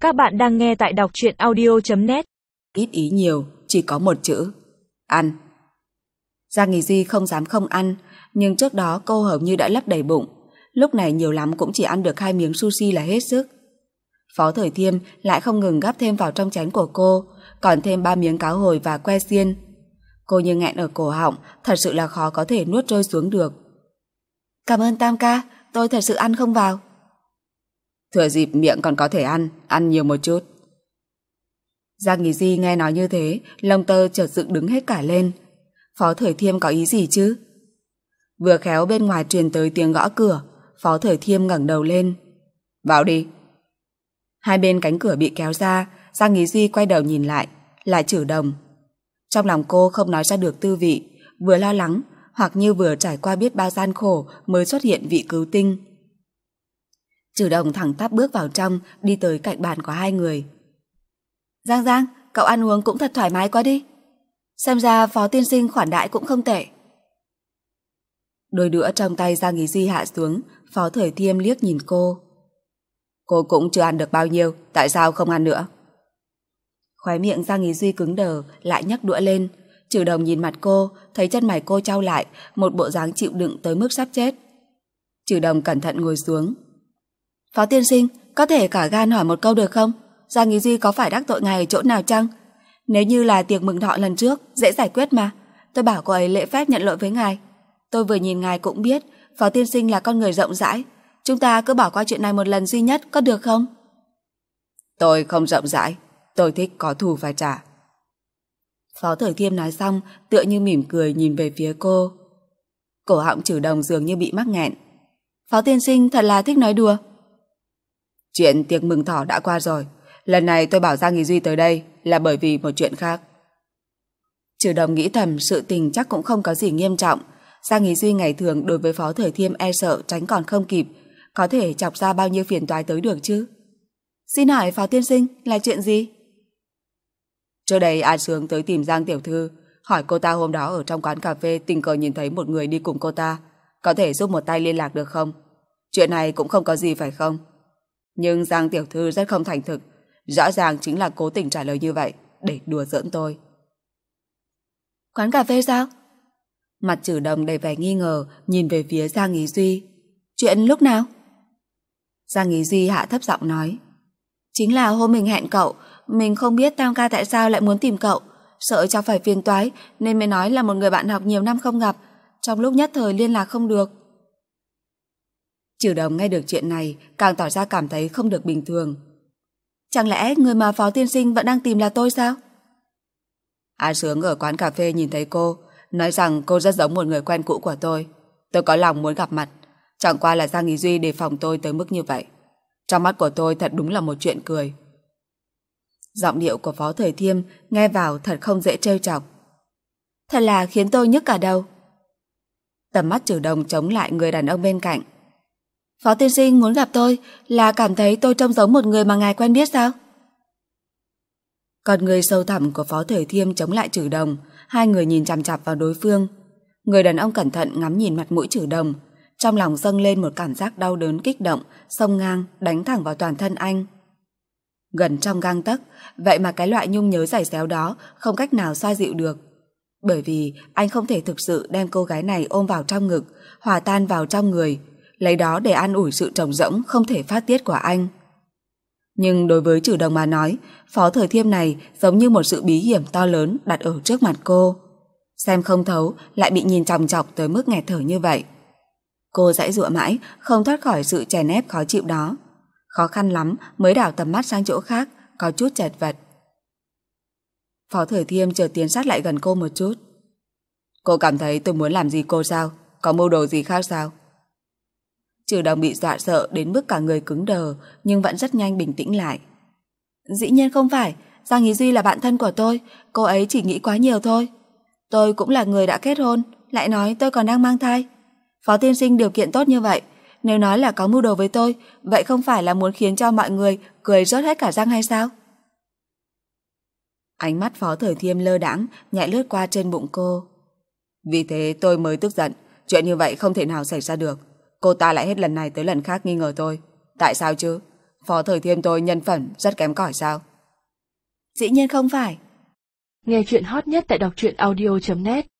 Các bạn đang nghe tại đọc truyện audio.net. Ít ý nhiều, chỉ có một chữ: ăn. Giang Nghỉ Duy không dám không ăn, nhưng trước đó cô hầu như đã lấp đầy bụng. Lúc này nhiều lắm cũng chỉ ăn được 2 miếng sushi là hết sức. Phó Thời Thiêm lại không ngừng gắp thêm vào trong chén của cô, còn thêm 3 miếng cá hồi và que xiên. Cô như nghẹn ở cổ họng, thật sự là khó có thể nuốt trôi xuống được. Cảm ơn Tam ca, tôi thật sự ăn không vào. Thừa dịp miệng còn có thể ăn nhiều một chút. Giang Nghỉ Duy nghe nói như thế, lông tơ chợt dựng đứng hết cả lên. Phó Thời Thiêm có ý gì chứ? Vừa khéo bên ngoài truyền tới tiếng gõ cửa, Phó Thời Thiêm ngẩng đầu lên. Vào đi. Hai bên cánh cửa bị kéo ra, Giang Nghỉ Duy quay đầu nhìn lại, là Trử Đồng. Trong lòng cô không nói ra được tư vị, vừa lo lắng, hoặc như vừa trải qua biết bao gian khổ mới xuất hiện vị cứu tinh. Trử Đồng thẳng tắp bước vào trong, đi tới cạnh bàn của hai người. Giang, cậu ăn uống cũng thật thoải mái quá đi. Xem ra Phó tiên sinh khoản đãi cũng không tệ. Đôi đũa trong tay Giang Nghỉ Duy hạ xuống, Phó Thời Thiêm liếc nhìn cô. Cô cũng chưa ăn được bao nhiêu, tại sao không ăn nữa? Khóe miệng Giang Nghỉ Duy cứng đờ, lại nhấc đũa lên. Trử Đồng nhìn mặt cô, thấy chân mày cô chau lại, một bộ dáng chịu đựng tới mức sắp chết. Trử Đồng cẩn thận ngồi xuống. Phó tiên sinh, có thể cả gan hỏi một câu được không? Giang Nghỉ Duy có phải đắc tội ngài ở chỗ nào chăng? Nếu như là tiệc mừng thọ lần trước, dễ giải quyết mà. Tôi bảo cô ấy lễ phép nhận lỗi với ngài. Tôi vừa nhìn ngài cũng biết, Phó tiên sinh là con người rộng rãi. Chúng ta cứ bỏ qua chuyện này một lần duy nhất, có được không? Tôi không rộng rãi, tôi thích có thù phải trả. Phó Thời Thiêm nói xong, tựa như mỉm cười nhìn về phía cô. Cổ họng Trử Đồng dường như bị mắc nghẹn. Phó tiên sinh thật là thích nói đùa. Chuyện tiệc mừng thọ đã qua rồi. Lần này tôi bảo Giang Nghỉ Duy tới đây là bởi vì một chuyện khác. Trử Đồng nghĩ thầm sự tình chắc cũng không có gì nghiêm trọng. Giang Nghỉ Duy ngày thường đối với Phó Thời Thiêm e sợ tránh còn không kịp, có thể chọc ra bao nhiêu phiền toái tới được chứ. Xin hỏi Phó tiên sinh là chuyện gì? Trước đây A Sướng tới tìm Giang tiểu thư, hỏi cô ta hôm đó ở trong quán cà phê tình cờ nhìn thấy một người đi cùng cô ta, có thể giúp một tay liên lạc được không? Chuyện này cũng không có gì phải không? Nhưng Giang tiểu thư rất không thành thực, rõ ràng chính là cố tình trả lời như vậy để đùa giỡn tôi. Quán cà phê sao? Mặt Trử Đồng đầy vẻ nghi ngờ nhìn về phía Giang Nghỉ Duy. Chuyện lúc nào? Giang Nghỉ Duy hạ thấp giọng nói. Chính là hôm mình hẹn cậu, mình không biết Tam ca tại sao lại muốn tìm cậu, sợ cháu phải phiền toái nên mới nói là một người bạn học nhiều năm không gặp, trong lúc nhất thời liên lạc không được. Trử Đồng nghe được chuyện này càng tỏ ra cảm thấy không được bình thường. Chẳng lẽ người mà Phó tiên sinh vẫn đang tìm là tôi sao? A Sướng ở quán cà phê nhìn thấy cô, nói rằng cô rất giống một người quen cũ của tôi. Tôi có lòng muốn gặp mặt, chẳng qua là Giang Nghỉ Duy đề phòng tôi tới mức như vậy. Trong mắt của tôi thật đúng là một chuyện cười. Giọng điệu của Phó Thời Thiêm nghe vào thật không dễ trêu chọc. Thật là khiến tôi nhức cả đầu. Tầm mắt Trử Đồng chống lại người đàn ông bên cạnh. Phó tiên sinh muốn gặp tôi là cảm thấy tôi trông giống một người mà ngài quen biết sao? Còn người sâu thẳm của Phó Thời Thiêm chống lại Trử Đồng, hai người nhìn chằm chằm vào đối phương. Người đàn ông cẩn thận ngắm nhìn mặt mũi Trử Đồng, trong lòng dâng lên một cảm giác đau đớn kích động, xông ngang, đánh thẳng vào toàn thân anh. Gần trong gang tấc, vậy mà cái loại nhung nhớ giày xéo đó không cách nào xoa dịu được. Bởi vì anh không thể thực sự đem cô gái này ôm vào trong ngực, hòa tan vào trong người, lấy đó để an ủi sự trống rỗng không thể phát tiết của anh. Nhưng đối với Trử Đồng mà nói, Phó Thời Thiêm này giống như một sự bí hiểm to lớn đặt ở trước mặt cô. Xem không thấu, lại bị nhìn chòng chọc tới mức nghẹt thở như vậy. Cô giãy giụa mãi, không thoát khỏi sự chèn ép khó chịu đó. Khó khăn lắm mới đảo tầm mắt sang chỗ khác, có chút chật vật. Phó Thời Thiêm chợt tiến sát lại gần cô một chút. Cô cảm thấy tôi muốn làm gì cô sao? Có mưu đồ gì khác sao? Trử Đồng bị dọa sợ đến mức cả người cứng đờ, nhưng vẫn rất nhanh bình tĩnh lại. Dĩ nhiên không phải, Giang Nghỉ Duy là bạn thân của tôi, cô ấy chỉ nghĩ quá nhiều thôi. Tôi cũng là người đã kết hôn, lại nói tôi còn đang mang thai. Phó tiên sinh điều kiện tốt như vậy, nếu nói là có mưu đồ với tôi, vậy không phải là muốn khiến cho mọi người cười rớt hết cả răng hay sao? Ánh mắt Phó Thời Thiêm lơ đãng nhẹ lướt qua trên bụng cô. Vì thế tôi mới tức giận, chuyện như vậy không thể nào xảy ra được. Cô ta lại hết lần này tới lần khác nghi ngờ tôi. Tại sao chứ? Phó Thời Thiên tôi nhân phẩm rất kém cỏi sao? Dĩ nhiên không phải. Nghe chuyện hot nhất tại đọc truyện audio.net